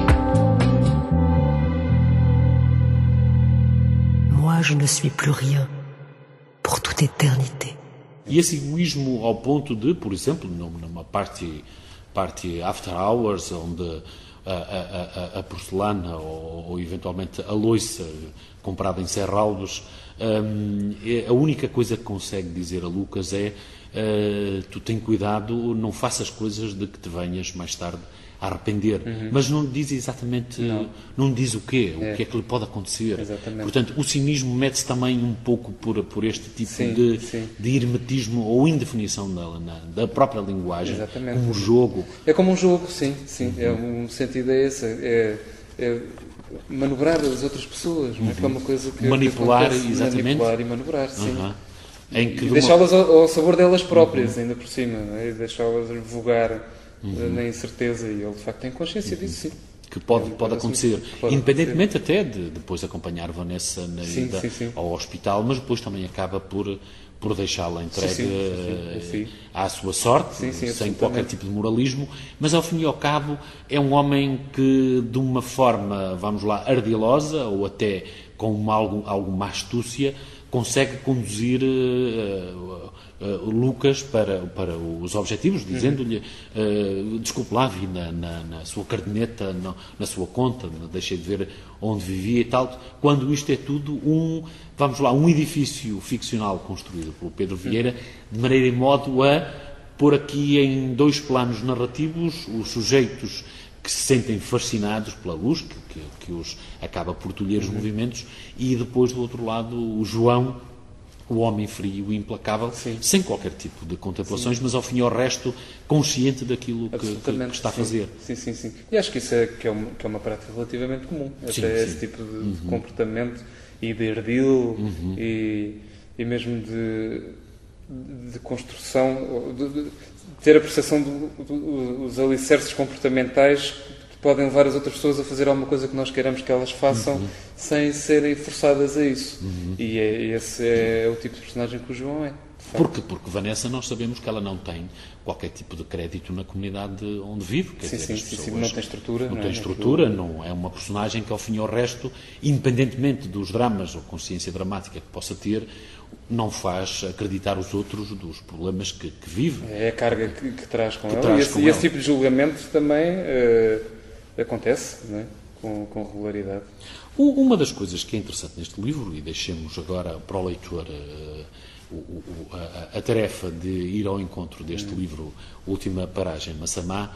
Moi, je ne suis plus rien pour toute éternité. E esse egoísmo ao ponto de, por exemplo, numa parte, parte after hours, onde a, a, a, a porcelana ou, ou eventualmente a loiça comprada em Serralves, um, é a única coisa que consegue dizer a Lucas é uh, tu tem cuidado, não faças coisas de que te venhas mais tarde a arrepender. Uhum. Mas não diz exatamente, não, não diz o quê, é. O que é que lhe pode acontecer. Exatamente. Portanto, o cinismo mete-se também um pouco por, por este tipo sim, de, sim. de hermetismo ou indefinição da, na, da própria linguagem, exatamente. Como um jogo. É como um jogo, sim, sim. Uhum. É, um sentido é esse, é, é manobrar as outras pessoas, uhum. é uma coisa que manipular, que exatamente. Manipular e manobrar, sim. Uhum. Em que e deixá-las uma... ao, ao sabor delas próprias, uhum. ainda por cima, é? Deixá-las vogar uhum. na incerteza, e ele de facto tem consciência uhum. disso, sim. Que pode, pode acontecer, pode independentemente acontecer. Até de depois acompanhar Vanessa na sim, ida sim, sim. ao hospital, mas depois também acaba por, por deixá-la entregue sim, sim, sim, sim. à sua sorte, sim, sim, sem qualquer tipo de moralismo, mas ao fim e ao cabo é um homem que de uma forma, vamos lá, ardilosa ou até com uma, algo, alguma astúcia, consegue conduzir uh, uh, Lucas para, para os objetivos, dizendo-lhe, uh, desculpe lá, vi na, na, na sua caderneta, na, na sua conta, deixei de ver onde vivia e tal, quando isto é tudo um, vamos lá, um edifício ficcional construído pelo Pedro Vieira, de maneira e modo a pôr aqui em dois planos narrativos os sujeitos que se sentem fascinados pela luz, que, que, que os acaba por tolher os uhum. movimentos, e depois, do outro lado, o João, o homem frio e implacável, sim. sem qualquer tipo de contemplações, sim. mas ao fim e ao resto consciente daquilo que, que, que está a fazer. Sim, sim, sim. E acho que isso é, que é, uma, que é uma prática relativamente comum, sim, até sim. esse tipo de, uhum. de comportamento e de ardil uhum. e, e mesmo de, de construção, de, de ter a percepção dos alicerces comportamentais que podem levar as outras pessoas a fazer alguma coisa que nós queremos que elas façam uhum. sem serem forçadas a isso. Uhum. E é, esse é o tipo de personagem que o João é. Porque, porque Vanessa, nós sabemos que ela não tem qualquer tipo de crédito na comunidade onde vive. Quer sim, dizer, sim, as sim, pessoas sim, não tem estrutura. Não, não tem é? estrutura, não é uma personagem que, ao fim e ao resto, independentemente dos dramas ou consciência dramática que possa ter, não faz acreditar os outros dos problemas que, que vive. É a carga que, que traz com que ela. Traz e esse, com e esse ela. tipo de julgamento também uh, acontece, não é? com, com regularidade. Uma das coisas que é interessante neste livro, e deixemos agora para o leitor uh, o, o, a, a tarefa de ir ao encontro deste hum. livro, Última Paragem, Massamá,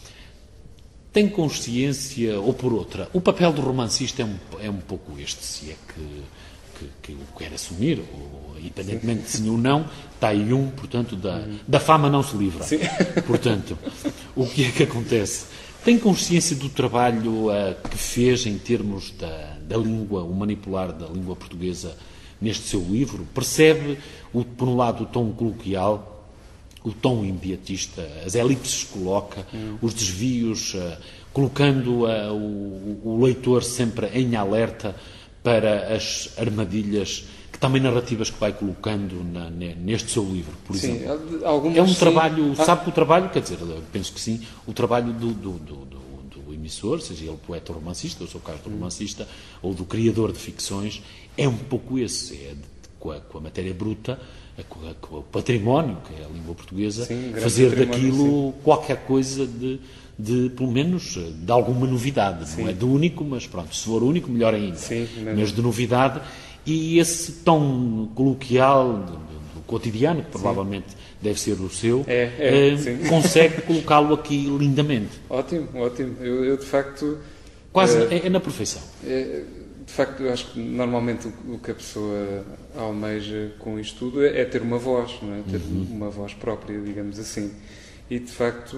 tem consciência, ou por outra, o papel do romancista é um, é um pouco este, se é que, que, que o quer assumir, ou, independentemente de sim ou não, está aí um, portanto, da, hum. da fama não se livra. Sim. Portanto, o que é que acontece? Tem consciência do trabalho uh, que fez em termos da, da língua, o manipular da língua portuguesa neste seu livro? Percebe, o, por um lado, o tom coloquial, o tom imediatista, as elipses que coloca, hum. os desvios, uh, colocando uh, o, o leitor sempre em alerta para as armadilhas, que também narrativas que vai colocando na, neste seu livro, por sim, exemplo. Algumas, é um sim. trabalho, ah. sabe que o trabalho, quer dizer, penso que sim, o trabalho do, do, do, do, do emissor, seja ele poeta ou romancista, ou seu caso do hum. romancista, ou do criador de ficções, é um pouco esse, é de, com, a, com a matéria bruta, com, a, com o património, que é a língua portuguesa, sim, fazer daquilo sim. qualquer coisa de, de, pelo menos, de alguma novidade. Sim. Não é de único, mas pronto, se for único, melhor ainda. Sim, mas de novidade. E esse tom coloquial do, do cotidiano, que provavelmente sim. deve ser o seu, é, é, eh, consegue colocá-lo aqui lindamente. Ótimo, ótimo. Eu, eu de facto... Quase é, é, é na perfeição. É, de facto, eu acho que normalmente o, o que a pessoa almeja com isto tudo é, é ter uma voz, não é? Ter uhum. uma voz própria, digamos assim. E, de facto,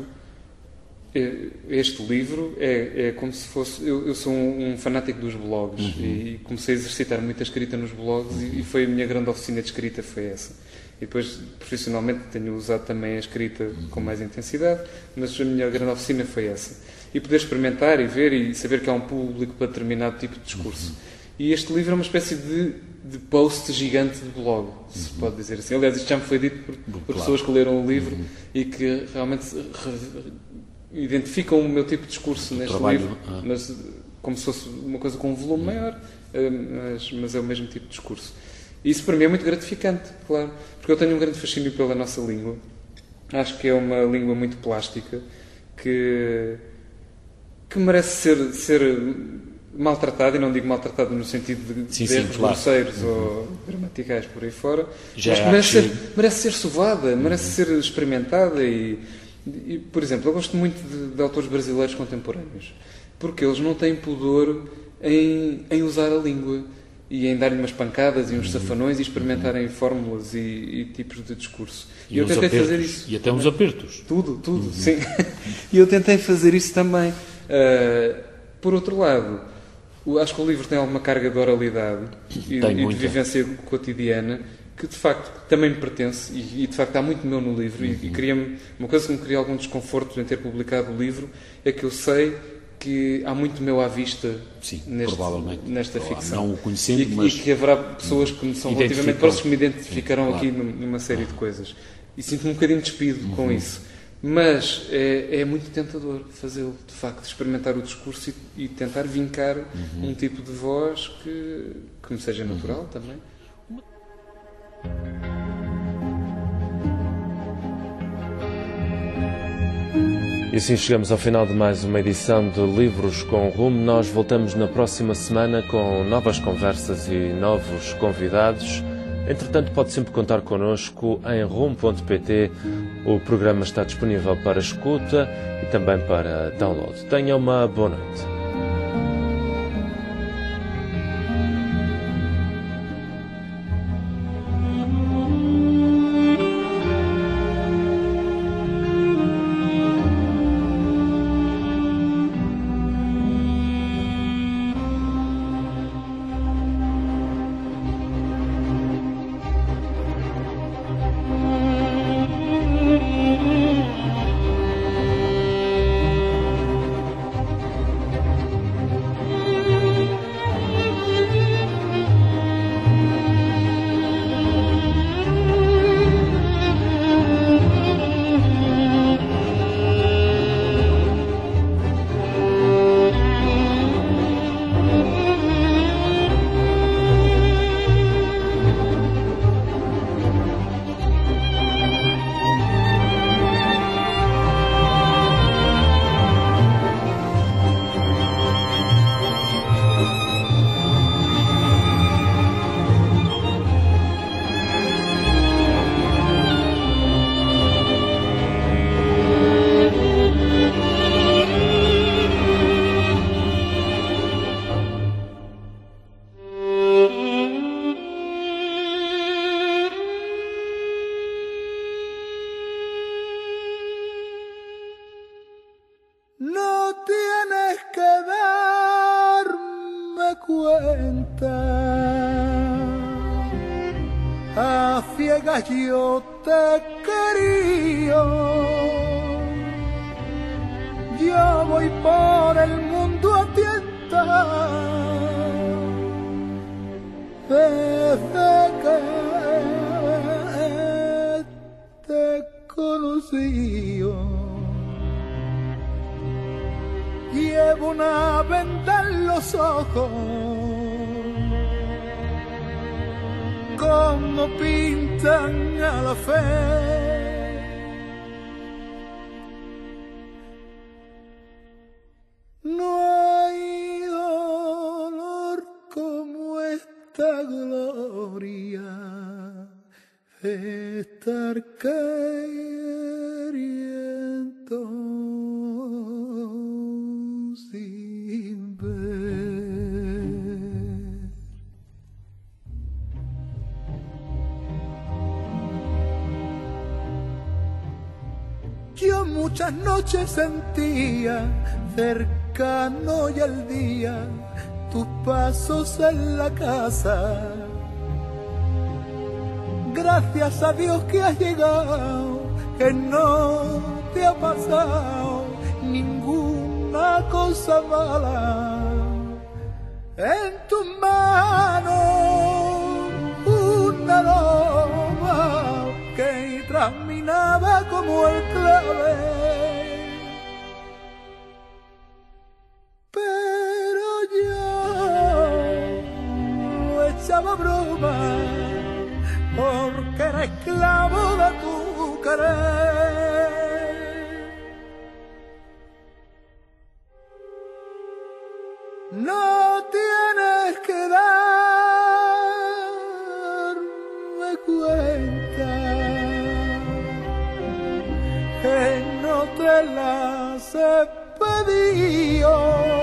este livro é, é como se fosse... Eu, eu sou um, um fanático dos blogs uhum. e comecei a exercitar muita escrita nos blogs uhum. e, e foi a minha grande oficina de escrita, foi essa. E depois, profissionalmente, tenho usado também a escrita uhum. com mais intensidade, mas a minha grande oficina foi essa. E poder experimentar e ver e saber que há um público para determinado tipo de discurso. Uhum. E este livro é uma espécie de, de post gigante de blog, se uhum. pode dizer assim. Aliás, isto já me foi dito por, por claro. pessoas que leram o livro uhum. e que realmente identificam o meu tipo de discurso neste trabalho, livro, ah. mas como se fosse uma coisa com um volume uhum. maior, mas, mas é o mesmo tipo de discurso. E isso para mim é muito gratificante, claro, porque eu tenho um grande fascínio pela nossa língua. Acho que é uma língua muito plástica, que, que merece ser, ser maltratada, e não digo maltratada no sentido de, sim, de sim, erros claro. grosseiros uhum. ou gramaticais por aí fora, Já mas merece ser, merece ser sovada, uhum. merece ser experimentada e, e, por exemplo, eu gosto muito de, de autores brasileiros contemporâneos, porque eles não têm pudor em, em usar a língua e em dar-lhe umas pancadas e uns safanões e experimentarem fórmulas e, e tipos de discurso. E, e eu tentei apertos, fazer isso. E até uns apertos. Tudo, tudo, uhum. sim. E eu tentei fazer isso também. Uh, por outro lado, acho que o livro tem alguma carga de oralidade e, e de vivência cotidiana que, de facto, também me pertence e, e de facto, há muito meu no livro. Uhum. E, e cria-me, uma coisa que me cria algum desconforto em ter publicado o livro é que eu sei que há muito meu à vista Sim, neste, nesta Ou ficção. Não o conhecendo, e, mas... e que haverá pessoas que me são relativamente próximas que me identificarão Sim, claro. aqui numa série ah. de coisas. E sinto-me um bocadinho despido uhum. com isso. Mas é, é muito tentador fazê-lo, de facto, experimentar o discurso e, e tentar vincar uhum. um tipo de voz que, que me seja natural uhum. também. E assim chegamos ao final de mais uma edição de Livros com Rumo. Nós voltamos na próxima semana com novas conversas e novos convidados. Entretanto, pode sempre contar connosco em rumo ponto pt. O programa está disponível para escuta e também para download. Tenha uma boa noite. A ciegas yo te quería, yo voy por el mundo a tientas desde que te conocí. Llevo una venda en los ojos, como pintan a la fe. No hay dolor como esta gloria de estar queriendo sin ver. Yo muchas noches sentía cercano y al día tus pasos en la casa. Gracias a Dios que has llegado, que no te ha pasado ninguna cosa mala. En tus manos una loma que transminaba como el clave, pero yo echaba broma porque era esclavo de tu querer. No tienes que darme cuenta que no te las he pedido.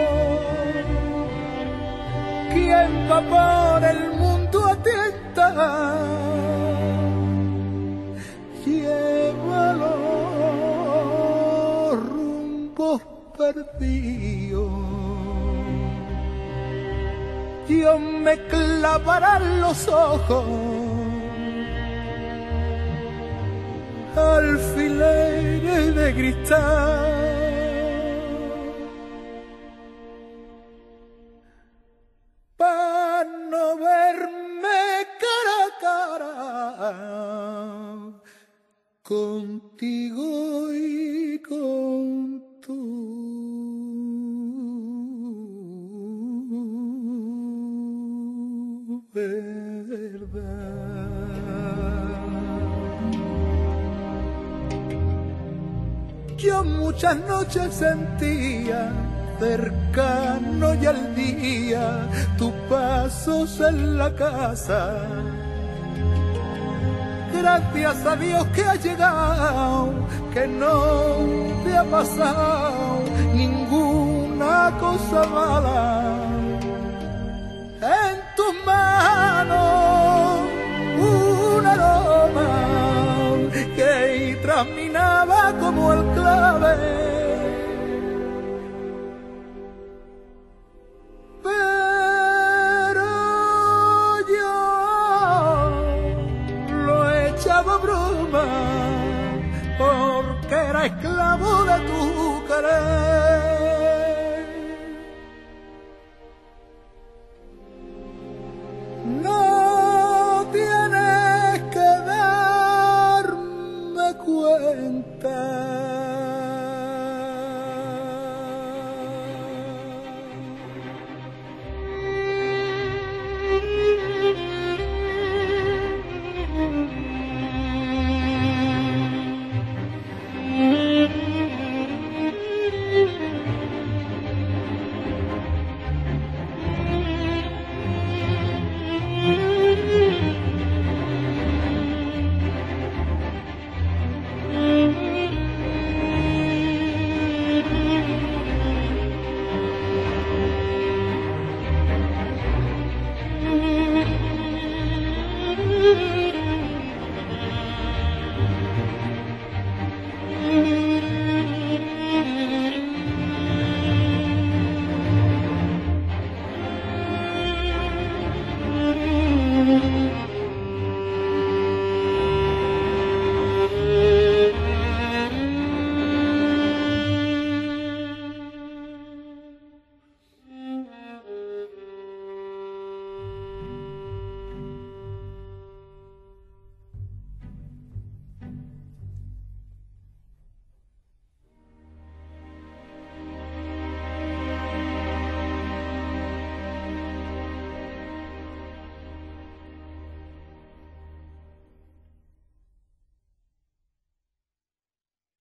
¿Quién va por el mundo a tientas? Lleva los rumbos perdidos. Dios me clavará los ojos alfileres de cristal para no verme cara a cara contigo y con tu verdad. Yo muchas noches sentía cercano y al día tus pasos en la casa. Gracias a Dios que has llegado, que no te ha pasado ninguna cosa mala. En tus manos un aroma que traminaba como el clave. Pero yo lo echaba broma porque era esclavo de tu querer.